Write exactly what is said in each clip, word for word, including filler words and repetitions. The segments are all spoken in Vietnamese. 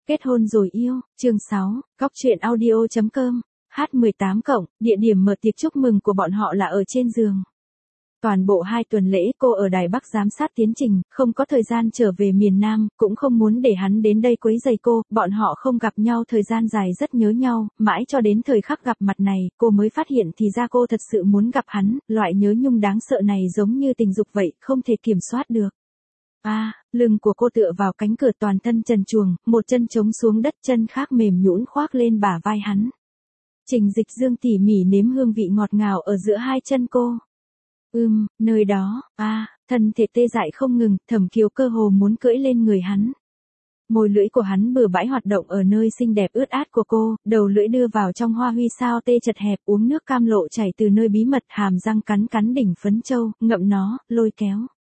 Kết hôn rồi yêu, chương sáu, góc truyện audio chấm com, H mười tám cộng, địa điểm mở tiệc chúc mừng của bọn họ là ở trên giường. Toàn bộ hai tuần lễ cô ở Đài Bắc giám sát tiến trình, không có thời gian trở về miền Nam, cũng không muốn để hắn đến đây quấy rầy cô, bọn họ không gặp nhau thời gian dài rất nhớ nhau, mãi cho đến thời khắc gặp mặt này, cô mới phát hiện thì ra cô thật sự muốn gặp hắn, loại nhớ nhung đáng sợ này giống như tình dục vậy, không thể kiểm soát được. A, à, lưng của cô tựa vào cánh cửa toàn thân trần truồng, một chân chống xuống đất, chân khác mềm nhũn khoác lên bả vai hắn. Trình Dịch Dương tỉ mỉ nếm hương vị ngọt ngào ở giữa hai chân cô. Ừm, nơi đó, a, à, thân thể tê dại không ngừng, Thẩm Kiều cơ hồ muốn cưỡi lên người hắn. Môi lưỡi của hắn bừa bãi hoạt động ở nơi xinh đẹp ướt át của cô, đầu lưỡi đưa vào trong hoa huy sao tê chật hẹp, uống nước cam lộ chảy từ nơi bí mật, hàm răng cắn cắn đỉnh phấn châu, ngậm nó, lôi kéo.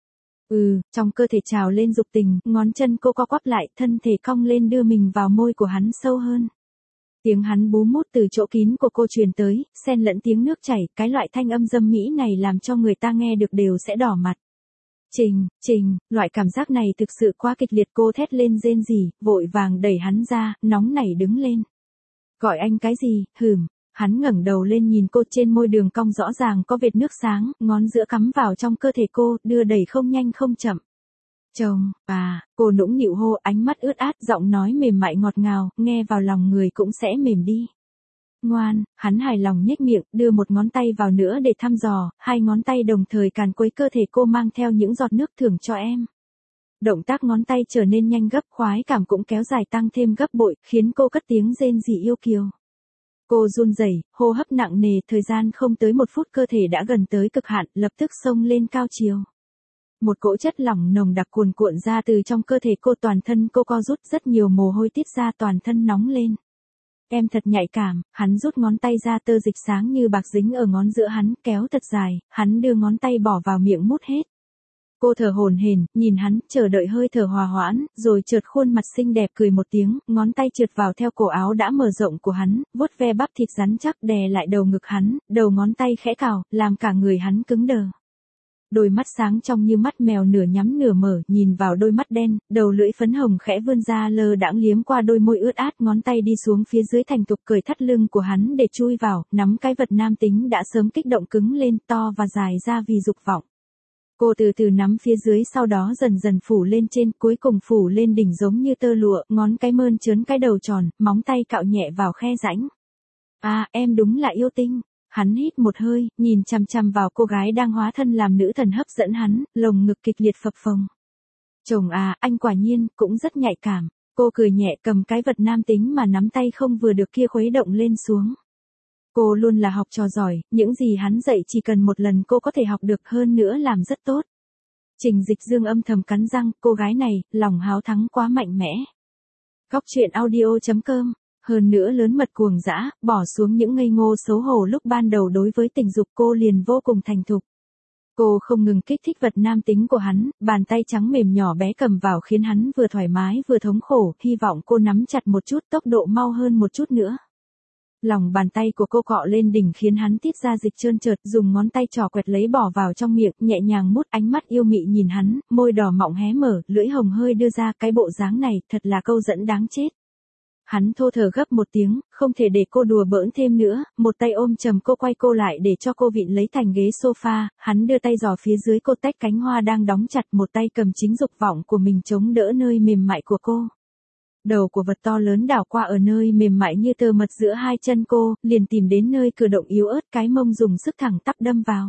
Ừ, trong cơ thể trào lên dục tình, ngón chân cô co quắp lại, thân thể cong lên đưa mình vào môi của hắn sâu hơn. Tiếng hắn bú mút từ chỗ kín của cô truyền tới, xen lẫn tiếng nước chảy, cái loại thanh âm dâm mỹ này làm cho người ta nghe được đều sẽ đỏ mặt. Trình, Trình, loại cảm giác này thực sự quá kịch liệt, cô thét lên rên rỉ, vội vàng đẩy hắn ra, nóng nảy đứng lên. Gọi anh cái gì, hừm. Hắn ngẩng đầu lên nhìn cô, trên môi đường cong rõ ràng có vệt nước sáng, ngón giữa cắm vào trong cơ thể cô, đưa đẩy không nhanh không chậm. Chồng, à, cô nũng nịu hô, ánh mắt ướt át, giọng nói mềm mại ngọt ngào, nghe vào lòng người cũng sẽ mềm đi. Ngoan, hắn hài lòng nhếch miệng, đưa một ngón tay vào nữa để thăm dò, hai ngón tay đồng thời càn quấy cơ thể cô mang theo những giọt nước thưởng cho em. Động tác ngón tay trở nên nhanh gấp, khoái cảm cũng kéo dài tăng thêm gấp bội, khiến cô cất tiếng rên rỉ yêu kiều. Cô run rẩy, hô hấp nặng nề, thời gian không tới một phút cơ thể đã gần tới cực hạn, lập tức xông lên cao chiều. Một cỗ chất lỏng nồng đặc cuồn cuộn ra từ trong cơ thể cô, toàn thân cô co rút, rất nhiều mồ hôi tiết ra, toàn thân nóng lên. Em thật nhạy cảm, hắn rút ngón tay ra, tơ dịch sáng như bạc dính ở ngón giữa hắn, kéo thật dài, hắn đưa ngón tay bỏ vào miệng mút hết. Cô thở hổn hển, nhìn hắn, chờ đợi hơi thở hòa hoãn, rồi chợt khuôn mặt xinh đẹp cười một tiếng, ngón tay trượt vào theo cổ áo đã mở rộng của hắn, vuốt ve bắp thịt rắn chắc đè lại đầu ngực hắn, đầu ngón tay khẽ cào, làm cả người hắn cứng đờ. Đôi mắt sáng trong như mắt mèo nửa nhắm nửa mở, nhìn vào đôi mắt đen, đầu lưỡi phấn hồng khẽ vươn ra lơ đãng liếm qua đôi môi ướt át, ngón tay đi xuống phía dưới thành tục cởi thắt lưng của hắn để chui vào, nắm cái vật nam tính đã sớm kích động cứng lên, to và dài ra vì dục vọng. Cô từ từ nắm phía dưới, sau đó dần dần phủ lên trên, cuối cùng phủ lên đỉnh giống như tơ lụa, ngón cái mơn trớn cái đầu tròn, móng tay cạo nhẹ vào khe rãnh. À, em đúng là yêu tinh. Hắn hít một hơi, nhìn chằm chằm vào cô gái đang hóa thân làm nữ thần hấp dẫn hắn, lồng ngực kịch liệt phập phồng. Chồng à, anh quả nhiên, cũng rất nhạy cảm. Cô cười nhẹ, cầm cái vật nam tính mà nắm tay không vừa được kia khuấy động lên xuống. Cô luôn là học trò giỏi, những gì hắn dạy chỉ cần một lần cô có thể học được, hơn nữa làm rất tốt. Trình Dịch Dương âm thầm cắn răng, cô gái này, lòng háo thắng quá mạnh mẽ. Góc truyện audio chấm com, hơn nữa lớn mật cuồng dã, bỏ xuống những ngây ngô xấu hổ lúc ban đầu đối với tình dục, cô liền vô cùng thành thục. Cô không ngừng kích thích vật nam tính của hắn, bàn tay trắng mềm nhỏ bé cầm vào khiến hắn vừa thoải mái vừa thống khổ, hy vọng cô nắm chặt một chút, tốc độ mau hơn một chút nữa. Lòng bàn tay của cô cọ lên đỉnh khiến hắn tiết ra dịch trơn trượt, dùng ngón tay trỏ quẹt lấy bỏ vào trong miệng, nhẹ nhàng mút, ánh mắt yêu mị nhìn hắn, môi đỏ mọng hé mở, lưỡi hồng hơi đưa ra, cái bộ dáng này, thật là câu dẫn đáng chết. Hắn thô thở gấp một tiếng, không thể để cô đùa bỡn thêm nữa, một tay ôm chầm cô, quay cô lại để cho cô vịn lấy thành ghế sofa, hắn đưa tay giò phía dưới cô, tách cánh hoa đang đóng chặt, một tay cầm chính dục vọng của mình chống đỡ nơi mềm mại của cô. Đầu của vật to lớn đảo qua ở nơi mềm mại như tơ mật giữa hai chân cô, liền tìm đến nơi cử động yếu ớt, cái mông dùng sức thẳng tắp đâm vào.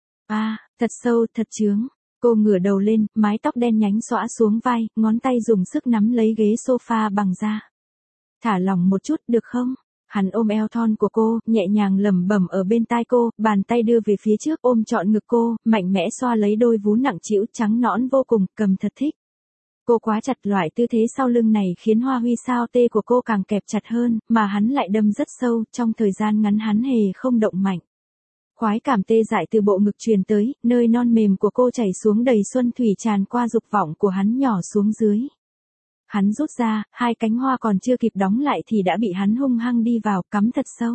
À, thật sâu, thật chướng. Cô ngửa đầu lên, mái tóc đen nhánh xõa xuống vai, ngón tay dùng sức nắm lấy ghế sofa bằng da. Thả lỏng một chút, được không? Hắn ôm eo thon của cô, nhẹ nhàng lẩm bẩm ở bên tai cô, bàn tay đưa về phía trước ôm trọn ngực cô, mạnh mẽ xoa lấy đôi vú nặng trĩu trắng nõn vô cùng, cầm thật thích. Cô quá chặt, loại tư thế sau lưng này khiến hoa huy sao tê của cô càng kẹp chặt hơn, mà hắn lại đâm rất sâu, trong thời gian ngắn hắn hề không động mạnh. Khoái cảm tê dại từ bộ ngực truyền tới, nơi non mềm của cô chảy xuống đầy xuân thủy, tràn qua dục vọng của hắn nhỏ xuống dưới. Hắn rút ra, hai cánh hoa còn chưa kịp đóng lại thì đã bị hắn hung hăng đi vào, cắm thật sâu.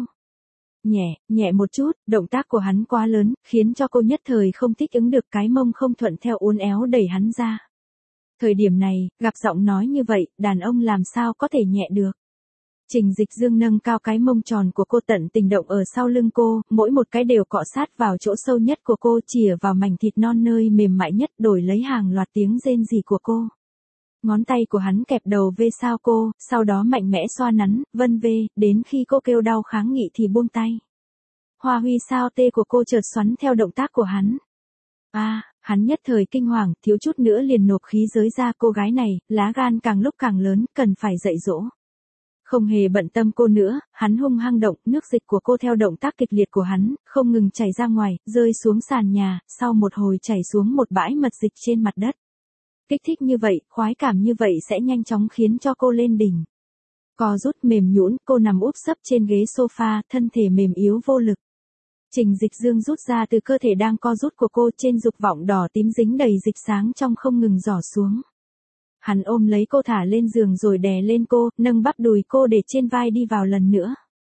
Nhẹ, nhẹ một chút, động tác của hắn quá lớn, khiến cho cô nhất thời không thích ứng được, cái mông không thuận theo uốn éo đẩy hắn ra. Thời điểm này, gặp giọng nói như vậy, đàn ông làm sao có thể nhẹ được. Trình Dịch Dương nâng cao cái mông tròn của cô, tận tình động ở sau lưng cô, mỗi một cái đều cọ sát vào chỗ sâu nhất của cô, chìa vào mảnh thịt non nơi mềm mại nhất, đổi lấy hàng loạt tiếng rên rỉ của cô. Ngón tay của hắn kẹp đầu vê sao cô, sau đó mạnh mẽ xoa nắn, vân vê, đến khi cô kêu đau kháng nghị thì buông tay. Hoa huy sao tê của cô chợt xoắn theo động tác của hắn. À, hắn nhất thời kinh hoàng, thiếu chút nữa liền nộp khí giới ra, cô gái này, lá gan càng lúc càng lớn, cần phải dạy dỗ. Không hề bận tâm cô nữa, hắn hung hăng động, nước dịch của cô theo động tác kịch liệt của hắn, không ngừng chảy ra ngoài, rơi xuống sàn nhà, sau một hồi chảy xuống một bãi mật dịch trên mặt đất. Kích thích như vậy, khoái cảm như vậy sẽ nhanh chóng khiến cho cô lên đỉnh. Co rút mềm nhũn, cô nằm úp sấp trên ghế sofa, thân thể mềm yếu vô lực. Trình Dịch Dương rút ra từ cơ thể đang co rút của cô, trên dục vọng đỏ tím dính đầy dịch sáng trong không ngừng rỏ xuống. Hắn ôm lấy cô thả lên giường rồi đè lên cô, nâng bắp đùi cô để trên vai đi vào lần nữa.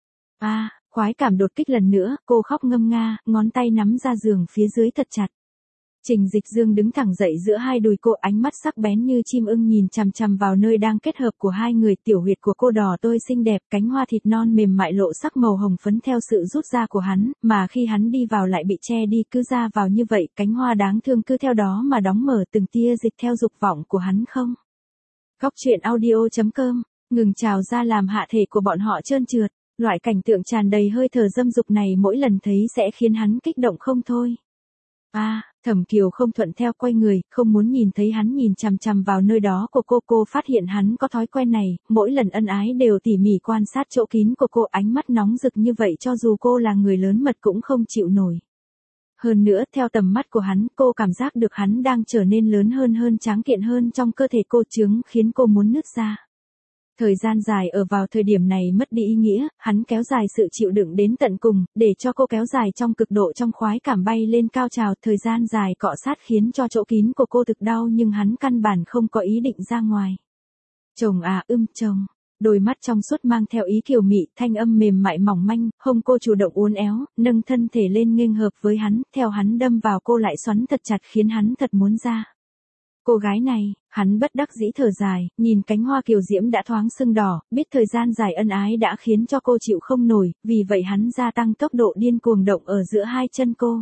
À, khoái cảm đột kích lần nữa, cô khóc ngâm nga, ngón tay nắm ra giường phía dưới thật chặt. Trình Dịch Dương đứng thẳng dậy giữa hai đùi cô, ánh mắt sắc bén như chim ưng nhìn chằm chằm vào nơi đang kết hợp của hai người, tiểu huyệt của cô đỏ tươi xinh đẹp, cánh hoa thịt non mềm mại lộ sắc màu hồng phấn theo sự rút ra của hắn, mà khi hắn đi vào lại bị che đi, cứ ra vào như vậy, cánh hoa đáng thương cứ theo đó mà đóng mở, từng tia dịch theo dục vọng của hắn không. Góc truyện audio chấm com, ngừng trào ra làm hạ thể của bọn họ trơn trượt, loại cảnh tượng tràn đầy hơi thở dâm dục này mỗi lần thấy sẽ khiến hắn kích động không thôi. À, Thẩm Kiều không thuận theo quay người, không muốn nhìn thấy hắn nhìn chằm chằm vào nơi đó của cô. Cô phát hiện hắn có thói quen này, mỗi lần ân ái đều tỉ mỉ quan sát chỗ kín của cô, ánh mắt nóng rực như vậy cho dù cô là người lớn mật cũng không chịu nổi. Hơn nữa, theo tầm mắt của hắn, cô cảm giác được hắn đang trở nên lớn hơn hơn tráng kiện hơn trong cơ thể cô, trướng khiến cô muốn nứt ra. Thời gian dài ở vào thời điểm này mất đi ý nghĩa, hắn kéo dài sự chịu đựng đến tận cùng, để cho cô kéo dài trong cực độ trong khoái cảm bay lên cao trào, thời gian dài cọ sát khiến cho chỗ kín của cô thực đau nhưng hắn căn bản không có ý định ra ngoài. Chồng à, ưm chồng. Đôi mắt trong suốt mang theo ý kiều mị, thanh âm mềm mại mỏng manh, hông cô chủ động uốn éo, nâng thân thể lên nghênh hợp với hắn, theo hắn đâm vào cô lại xoắn thật chặt khiến hắn thật muốn ra. Cô gái này, hắn bất đắc dĩ thở dài, nhìn cánh hoa kiều diễm đã thoáng sưng đỏ, biết thời gian dài ân ái đã khiến cho cô chịu không nổi, vì vậy hắn gia tăng tốc độ điên cuồng động ở giữa hai chân cô.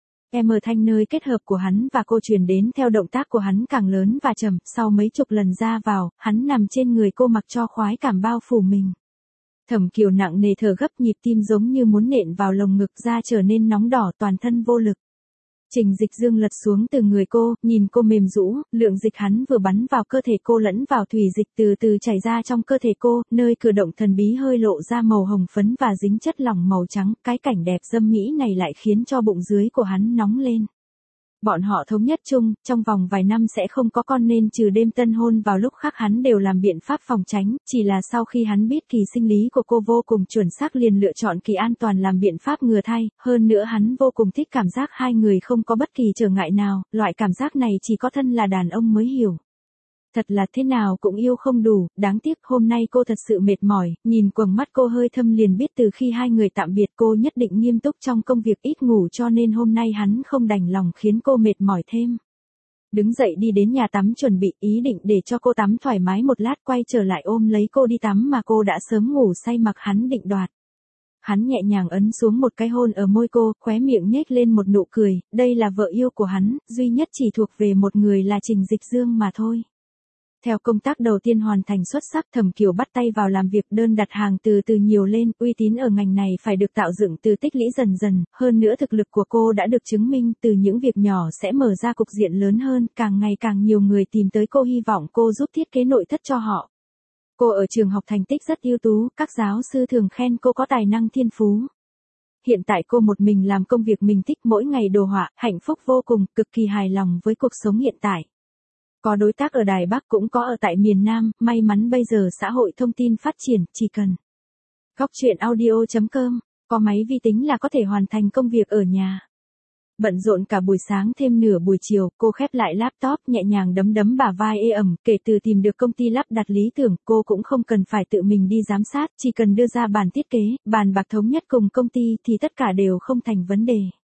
Em ở thanh nơi kết hợp của hắn và cô truyền đến theo động tác của hắn càng lớn và trầm, sau mấy chục lần ra vào, hắn nằm trên người cô mặc cho khoái cảm bao phủ mình. Thẩm Kiều nặng nề thở gấp, nhịp tim giống như muốn nện vào lồng ngực, da trở nên nóng đỏ, toàn thân vô lực. Trình Dịch Dương lật xuống từ người cô, nhìn cô mềm rũ, lượng dịch hắn vừa bắn vào cơ thể cô lẫn vào thủy dịch từ từ chảy ra trong cơ thể cô, nơi cử động thần bí hơi lộ ra màu hồng phấn và dính chất lỏng màu trắng, cái cảnh đẹp dâm mỹ này lại khiến cho bụng dưới của hắn nóng lên. Bọn họ thống nhất chung, trong vòng vài năm sẽ không có con nên trừ đêm tân hôn vào lúc khác hắn đều làm biện pháp phòng tránh, chỉ là sau khi hắn biết kỳ sinh lý của cô vô cùng chuẩn xác liền lựa chọn kỳ an toàn làm biện pháp ngừa thai, hơn nữa hắn vô cùng thích cảm giác hai người không có bất kỳ trở ngại nào, loại cảm giác này chỉ có thân là đàn ông mới hiểu. Thật là thế nào cũng yêu không đủ, đáng tiếc hôm nay cô thật sự mệt mỏi, nhìn quầng mắt cô hơi thâm liền biết từ khi hai người tạm biệt cô nhất định nghiêm túc trong công việc, ít ngủ cho nên hôm nay hắn không đành lòng khiến cô mệt mỏi thêm. Đứng dậy đi đến nhà tắm chuẩn bị, ý định để cho cô tắm thoải mái một lát, quay trở lại ôm lấy cô đi tắm mà cô đã sớm ngủ say mặc hắn định đoạt. Hắn nhẹ nhàng ấn xuống một cái hôn ở môi cô, khóe miệng nhếch lên một nụ cười, đây là vợ yêu của hắn, duy nhất chỉ thuộc về một người là Trình Dịch Dương mà thôi. Theo công tác đầu tiên hoàn thành xuất sắc, Thẩm Kiều bắt tay vào làm việc, đơn đặt hàng từ từ nhiều lên, uy tín ở ngành này phải được tạo dựng từ tích lũy dần dần, hơn nữa thực lực của cô đã được chứng minh, từ những việc nhỏ sẽ mở ra cục diện lớn hơn, càng ngày càng nhiều người tìm tới cô hy vọng cô giúp thiết kế nội thất cho họ. Cô ở trường học thành tích rất ưu tú, các giáo sư thường khen cô có tài năng thiên phú. Hiện tại cô một mình làm công việc mình thích, mỗi ngày đồ họa, hạnh phúc vô cùng, cực kỳ hài lòng với cuộc sống hiện tại. Có đối tác ở Đài Bắc cũng có ở tại miền Nam, may mắn bây giờ xã hội thông tin phát triển, chỉ cần góc truyện audio chấm com, có máy vi tính là có thể hoàn thành công việc ở nhà. Bận rộn cả buổi sáng thêm nửa buổi chiều, cô khép lại laptop nhẹ nhàng đấm đấm bả vai ê ẩm, kể từ tìm được công ty lắp đặt lý tưởng, cô cũng không cần phải tự mình đi giám sát, chỉ cần đưa ra bản thiết kế, bàn bạc thống nhất cùng công ty thì tất cả đều không thành vấn đề.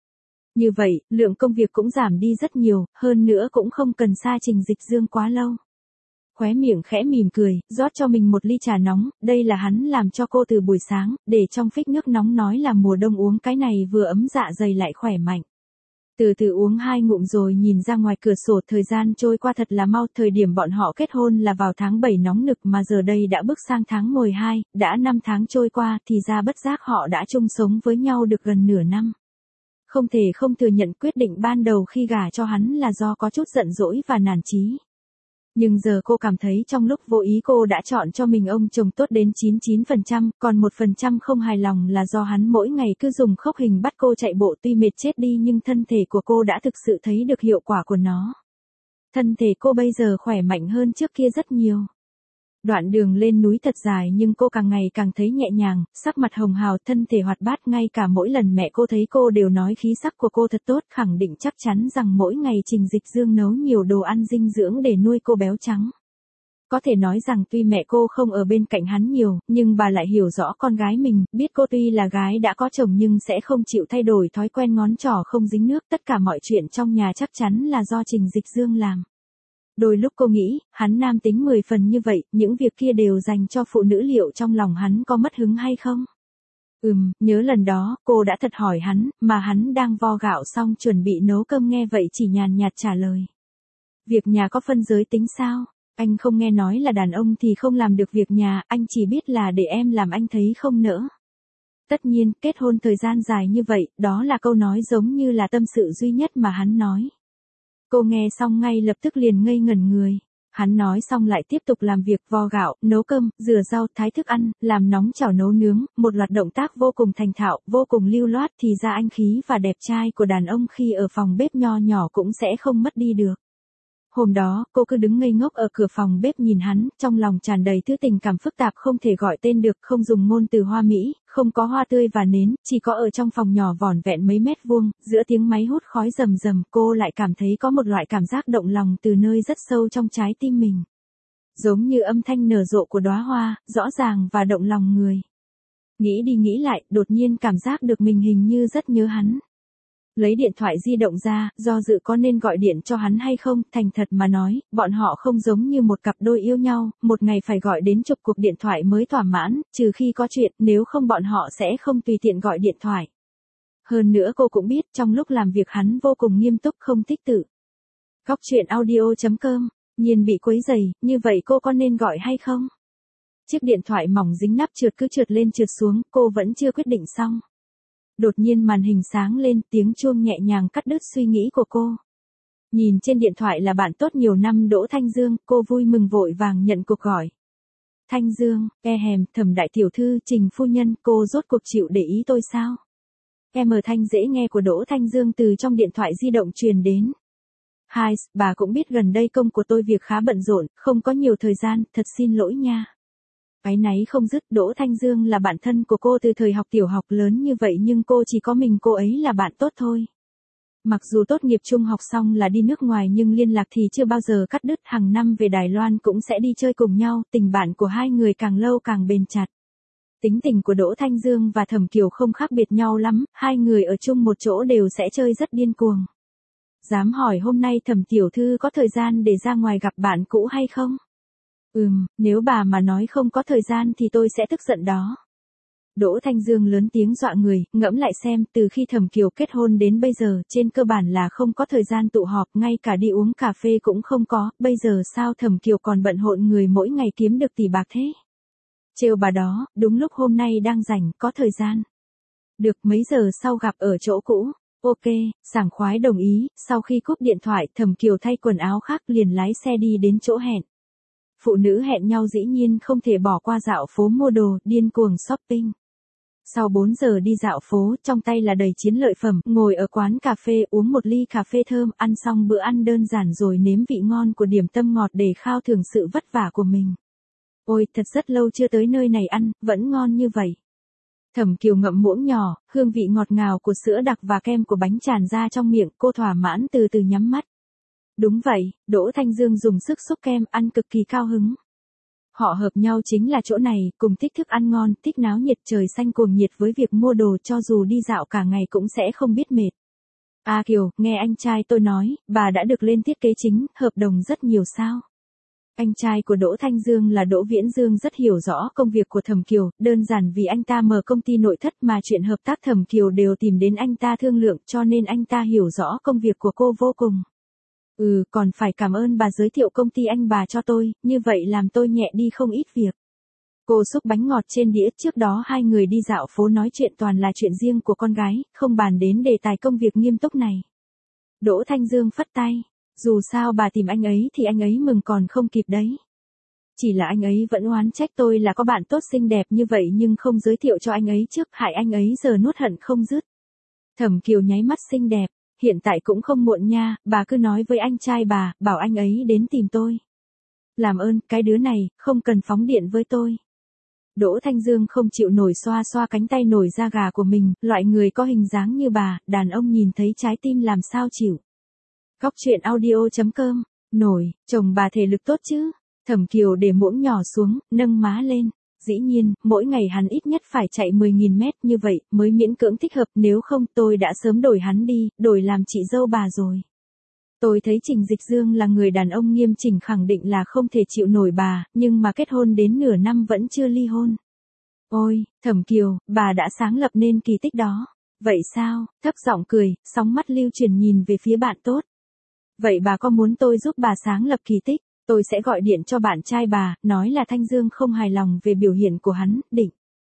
Như vậy, lượng công việc cũng giảm đi rất nhiều, hơn nữa cũng không cần xa Trình Dịch Dương quá lâu. Khóe miệng khẽ mỉm cười, rót cho mình một ly trà nóng, đây là hắn làm cho cô từ buổi sáng, để trong phích nước nóng nói là mùa đông uống cái này vừa ấm dạ dày lại khỏe mạnh. Từ từ uống hai ngụm rồi nhìn ra ngoài cửa sổ, thời gian trôi qua thật là mau, thời điểm bọn họ kết hôn là vào tháng bảy nóng nực mà giờ đây đã bước sang tháng mười hai, đã năm tháng trôi qua thì ra bất giác họ đã chung sống với nhau được gần nửa năm. Không thể không thừa nhận quyết định ban đầu khi gả cho hắn là do có chút giận dỗi và nản chí. Nhưng giờ cô cảm thấy trong lúc vô ý cô đã chọn cho mình ông chồng tốt đến chín mươi chín phần trăm, còn một phần trăm không hài lòng là do hắn mỗi ngày cứ dùng khốc hình bắt cô chạy bộ, tuy mệt chết đi nhưng thân thể của cô đã thực sự thấy được hiệu quả của nó. Thân thể cô bây giờ khỏe mạnh hơn trước kia rất nhiều. Đoạn đường lên núi thật dài nhưng cô càng ngày càng thấy nhẹ nhàng, sắc mặt hồng hào, thân thể hoạt bát, ngay cả mỗi lần mẹ cô thấy cô đều nói khí sắc của cô thật tốt, khẳng định chắc chắn rằng mỗi ngày Trình Dịch Dương nấu nhiều đồ ăn dinh dưỡng để nuôi cô béo trắng. Có thể nói rằng tuy mẹ cô không ở bên cạnh hắn nhiều, nhưng bà lại hiểu rõ con gái mình, biết cô tuy là gái đã có chồng nhưng sẽ không chịu thay đổi thói quen ngón trỏ không dính nước, tất cả mọi chuyện trong nhà chắc chắn là do Trình Dịch Dương làm. Đôi lúc cô nghĩ, hắn nam tính mười phần như vậy, những việc kia đều dành cho phụ nữ, liệu trong lòng hắn có mất hứng hay không? Ừm, nhớ lần đó, cô đã thật hỏi hắn, mà hắn đang vo gạo xong chuẩn bị nấu cơm, nghe vậy chỉ nhàn nhạt trả lời. Việc nhà có phân giới tính sao? Anh không nghe nói là đàn ông thì không làm được việc nhà, anh chỉ biết là để em làm, anh thấy không nỡ. Tất nhiên, kết hôn thời gian dài như vậy, đó là câu nói giống như là tâm sự duy nhất mà hắn nói. Cô nghe xong ngay lập tức liền ngây ngẩn người. Hắn nói xong lại tiếp tục làm việc vo gạo, nấu cơm, rửa rau, thái thức ăn, làm nóng chảo nấu nướng, một loạt động tác vô cùng thành thạo, vô cùng lưu loát, thì ra anh khí và đẹp trai của đàn ông khi ở phòng bếp nho nhỏ cũng sẽ không mất đi được. Hôm đó, cô cứ đứng ngây ngốc ở cửa phòng bếp nhìn hắn, trong lòng tràn đầy thứ tình cảm phức tạp không thể gọi tên được, không dùng ngôn từ hoa mỹ, không có hoa tươi và nến, chỉ có ở trong phòng nhỏ vỏn vẹn mấy mét vuông, giữa tiếng máy hút khói rầm rầm, cô lại cảm thấy có một loại cảm giác động lòng từ nơi rất sâu trong trái tim mình. Giống như âm thanh nở rộ của đóa hoa, rõ ràng và động lòng người. Nghĩ đi nghĩ lại, đột nhiên cảm giác được mình hình như rất nhớ hắn. Lấy điện thoại di động ra, do dự có nên gọi điện cho hắn hay không, thành thật mà nói, bọn họ không giống như một cặp đôi yêu nhau, một ngày phải gọi đến chục cuộc điện thoại mới thỏa mãn, trừ khi có chuyện, nếu không bọn họ sẽ không tùy tiện gọi điện thoại. Hơn nữa cô cũng biết, trong lúc làm việc hắn vô cùng nghiêm túc, không tích tự. Góc truyện audio chấm com, Nhiên bị quấy rầy, như vậy cô có nên gọi hay không? Chiếc điện thoại mỏng dính nắp trượt cứ trượt lên trượt xuống, cô vẫn chưa quyết định xong. Đột nhiên màn hình sáng lên, tiếng chuông nhẹ nhàng cắt đứt suy nghĩ của cô. Nhìn trên điện thoại là bạn tốt nhiều năm Đỗ Thanh Dương, cô vui mừng vội vàng nhận cuộc gọi. Thanh Dương, e hèm, Thẩm đại tiểu thư, Trình phu nhân, cô rốt cuộc chịu để ý tôi sao? Em ở thanh dễ nghe của Đỗ Thanh Dương từ trong điện thoại di động truyền đến. Hai, bà cũng biết gần đây công của tôi việc khá bận rộn, không có nhiều thời gian, thật xin lỗi nha. Áy náy không dứt, Đỗ Thanh Dương là bạn thân của cô từ thời học tiểu học lớn như vậy nhưng cô chỉ có mình cô ấy là bạn tốt thôi. Mặc dù tốt nghiệp trung học xong là đi nước ngoài nhưng liên lạc thì chưa bao giờ cắt đứt, hàng năm về Đài Loan cũng sẽ đi chơi cùng nhau, tình bạn của hai người càng lâu càng bền chặt. Tính tình của Đỗ Thanh Dương và Thẩm Kiều không khác biệt nhau lắm, hai người ở chung một chỗ đều sẽ chơi rất điên cuồng. Dám hỏi hôm nay Thẩm tiểu thư có thời gian để ra ngoài gặp bạn cũ hay không? Ừm, nếu bà mà nói không có thời gian thì tôi sẽ tức giận đó. Đỗ Thanh Dương lớn tiếng dọa người, ngẫm lại xem, từ khi Thẩm Kiều kết hôn đến bây giờ, trên cơ bản là không có thời gian tụ họp, ngay cả đi uống cà phê cũng không có, bây giờ sao Thẩm Kiều còn bận rộn người mỗi ngày kiếm được tỷ bạc thế? Trêu bà đó, đúng lúc hôm nay đang rảnh, có thời gian. Được, mấy giờ sau gặp ở chỗ cũ. Ok, sảng khoái đồng ý, sau khi cúp điện thoại, Thẩm Kiều thay quần áo khác liền lái xe đi đến chỗ hẹn. Phụ nữ hẹn nhau dĩ nhiên không thể bỏ qua dạo phố mua đồ, điên cuồng shopping. Sau bốn giờ đi dạo phố, trong tay là đầy chiến lợi phẩm, ngồi ở quán cà phê uống một ly cà phê thơm, ăn xong bữa ăn đơn giản rồi nếm vị ngon của điểm tâm ngọt để khao thưởng sự vất vả của mình. Ôi, thật rất lâu chưa tới nơi này ăn, vẫn ngon như vậy. Thẩm Kiều ngậm muỗng nhỏ, hương vị ngọt ngào của sữa đặc và kem của bánh tràn ra trong miệng, cô thỏa mãn từ từ nhắm mắt. Đúng vậy, Đỗ Thanh Dương dùng sức xúc kem, ăn cực kỳ cao hứng. Họ hợp nhau chính là chỗ này, cùng thích thức ăn ngon, thích náo nhiệt, trời xanh cuồng nhiệt với việc mua đồ, cho dù đi dạo cả ngày cũng sẽ không biết mệt. A Kiều, nghe anh trai tôi nói, bà đã được lên thiết kế chính, hợp đồng rất nhiều sao? Anh trai của Đỗ Thanh Dương là Đỗ Viễn Dương rất hiểu rõ công việc của Thẩm Kiều, đơn giản vì anh ta mở công ty nội thất mà chuyện hợp tác Thẩm Kiều đều tìm đến anh ta thương lượng cho nên anh ta hiểu rõ công việc của cô vô cùng. Ừ, còn phải cảm ơn bà giới thiệu công ty anh bà cho tôi, như vậy làm tôi nhẹ đi không ít việc. Cô xúc bánh ngọt trên đĩa, trước đó hai người đi dạo phố nói chuyện toàn là chuyện riêng của con gái, không bàn đến đề tài công việc nghiêm túc này. Đỗ Thanh Dương phất tay, dù sao bà tìm anh ấy thì anh ấy mừng còn không kịp đấy. Chỉ là anh ấy vẫn oán trách tôi là có bạn tốt xinh đẹp như vậy nhưng không giới thiệu cho anh ấy trước, hại anh ấy giờ nuốt hận không dứt. Thẩm Kiều nháy mắt xinh đẹp, hiện tại cũng không muộn nha, bà cứ nói với anh trai bà, bảo anh ấy đến tìm tôi. Làm ơn, cái đứa này, không cần phóng điện với tôi. Đỗ Thanh Dương không chịu nổi xoa xoa cánh tay nổi da gà của mình, loại người có hình dáng như bà, đàn ông nhìn thấy trái tim làm sao chịu. Góc truyện audio chấm com, nổi, chồng bà thể lực tốt chứ? Thẩm Kiều để muỗng nhỏ xuống, nâng má lên. Dĩ nhiên, mỗi ngày hắn ít nhất phải chạy mười nghìn mét như vậy mới miễn cưỡng thích hợp, nếu không tôi đã sớm đổi hắn đi, đổi làm chị dâu bà rồi. Tôi thấy Trình Dịch Dương là người đàn ông nghiêm chỉnh, khẳng định là không thể chịu nổi bà, nhưng mà kết hôn đến nửa năm vẫn chưa ly hôn. Ôi, Thẩm Kiều, bà đã sáng lập nên kỳ tích đó. Vậy sao? Thấp giọng cười, sóng mắt lưu chuyển nhìn về phía bạn tốt. Vậy bà có muốn tôi giúp bà sáng lập kỳ tích? Tôi sẽ gọi điện cho bạn trai bà, nói là Thanh Dương không hài lòng về biểu hiện của hắn, định.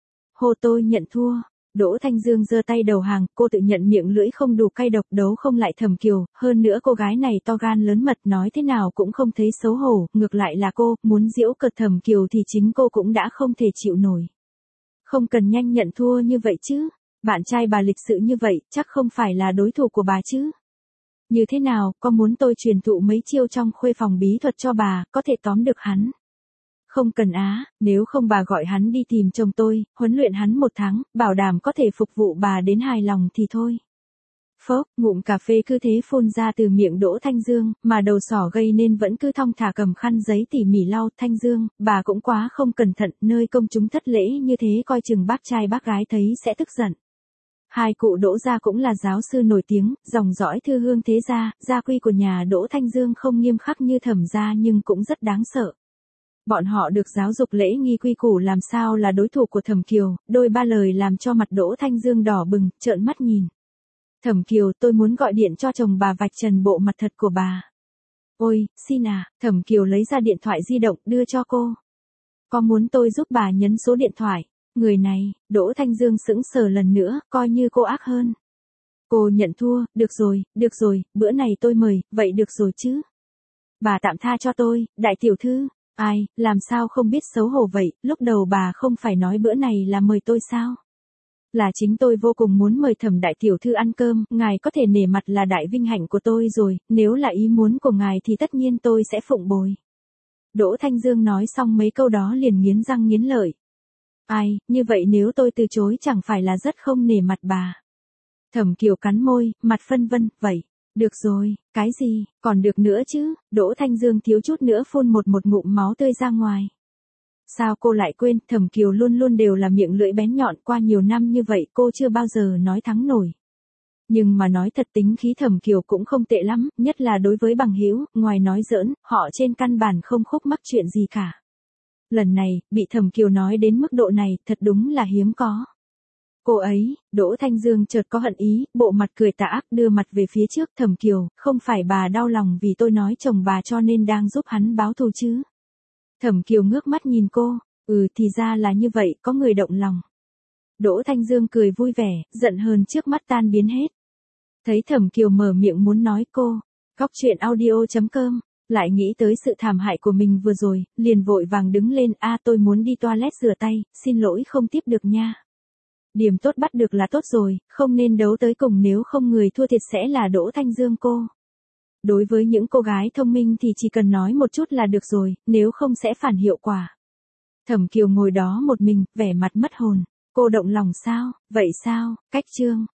Hồ tôi nhận thua. Đỗ Thanh Dương giơ tay đầu hàng, cô tự nhận miệng lưỡi không đủ cay độc, đấu không lại Thẩm Kiều, hơn nữa cô gái này to gan lớn mật, nói thế nào cũng không thấy xấu hổ, ngược lại là cô, muốn giễu cợt Thẩm Kiều thì chính cô cũng đã không thể chịu nổi. Không cần nhanh nhận thua như vậy chứ, bạn trai bà lịch sự như vậy, chắc không phải là đối thủ của bà chứ. Như thế nào, có muốn tôi truyền thụ mấy chiêu trong khuê phòng bí thuật cho bà, có thể tóm được hắn? Không cần á, nếu không bà gọi hắn đi tìm chồng tôi, huấn luyện hắn một tháng, bảo đảm có thể phục vụ bà đến hài lòng thì thôi. Phốc, ngụm cà phê cứ thế phun ra từ miệng Đỗ Thanh Dương, mà đầu sỏ gây nên vẫn cứ thong thả cầm khăn giấy tỉ mỉ lau. Thanh Dương, bà cũng quá không cẩn thận, nơi công chúng thất lễ như thế coi chừng bác trai bác gái thấy sẽ tức giận. Hai cụ Đỗ gia cũng là giáo sư nổi tiếng, dòng dõi thư hương thế gia, gia quy của nhà Đỗ Thanh Dương không nghiêm khắc như Thẩm gia nhưng cũng rất đáng sợ. Bọn họ được giáo dục lễ nghi quy củ, làm sao là đối thủ của Thẩm Kiều, đôi ba lời làm cho mặt Đỗ Thanh Dương đỏ bừng, trợn mắt nhìn. Thẩm Kiều, tôi muốn gọi điện cho chồng bà vạch trần bộ mặt thật của bà. Ôi, xin à, Thẩm Kiều lấy ra điện thoại di động đưa cho cô. Có muốn tôi giúp bà nhấn số điện thoại? Người này, Đỗ Thanh Dương sững sờ lần nữa, coi như cô ác hơn. Cô nhận thua, được rồi, được rồi, bữa này tôi mời, vậy được rồi chứ. Bà tạm tha cho tôi, đại tiểu thư. Ai, làm sao không biết xấu hổ vậy, lúc đầu bà không phải nói bữa này là mời tôi sao? Là chính tôi vô cùng muốn mời Thẩm đại tiểu thư ăn cơm, ngài có thể nể mặt là đại vinh hạnh của tôi rồi, nếu là ý muốn của ngài thì tất nhiên tôi sẽ phụng bồi. Đỗ Thanh Dương nói xong mấy câu đó liền nghiến răng nghiến lợi. Ai, như vậy nếu tôi từ chối chẳng phải là rất không nể mặt bà. Thẩm Kiều cắn môi, mặt phân vân, vậy. Được rồi, cái gì, còn được nữa chứ, Đỗ Thanh Dương thiếu chút nữa phun một một ngụm máu tươi ra ngoài. Sao cô lại quên, Thẩm Kiều luôn luôn đều là miệng lưỡi bén nhọn, qua nhiều năm như vậy cô chưa bao giờ nói thắng nổi. Nhưng mà nói thật, tính khí Thẩm Kiều cũng không tệ lắm, nhất là đối với bằng hữu, ngoài nói giỡn, họ trên căn bản không khúc mắc chuyện gì cả. Lần này, bị Thẩm Kiều nói đến mức độ này, thật đúng là hiếm có. Cô ấy, Đỗ Thanh Dương chợt có hận ý, bộ mặt cười tà ác đưa mặt về phía trước. Thẩm Kiều, không phải bà đau lòng vì tôi nói chồng bà cho nên đang giúp hắn báo thù chứ? Thẩm Kiều ngước mắt nhìn cô, ừ thì ra là như vậy, có người động lòng. Đỗ Thanh Dương cười vui vẻ, giận hờn trước mắt tan biến hết. Thấy Thẩm Kiều mở miệng muốn nói cô, góc truyện audio chấm com, lại nghĩ tới sự thảm hại của mình vừa rồi, liền vội vàng đứng lên, a tôi muốn đi toilet rửa tay, xin lỗi không tiếp được nha. Điểm tốt bắt được là tốt rồi, không nên đấu tới cùng, nếu không người thua thiệt sẽ là Đỗ Thanh Dương cô. Đối với những cô gái thông minh thì chỉ cần nói một chút là được rồi, nếu không sẽ phản hiệu quả. Thẩm Kiều ngồi đó một mình, vẻ mặt mất hồn. Cô động lòng sao, vậy sao, cách chương.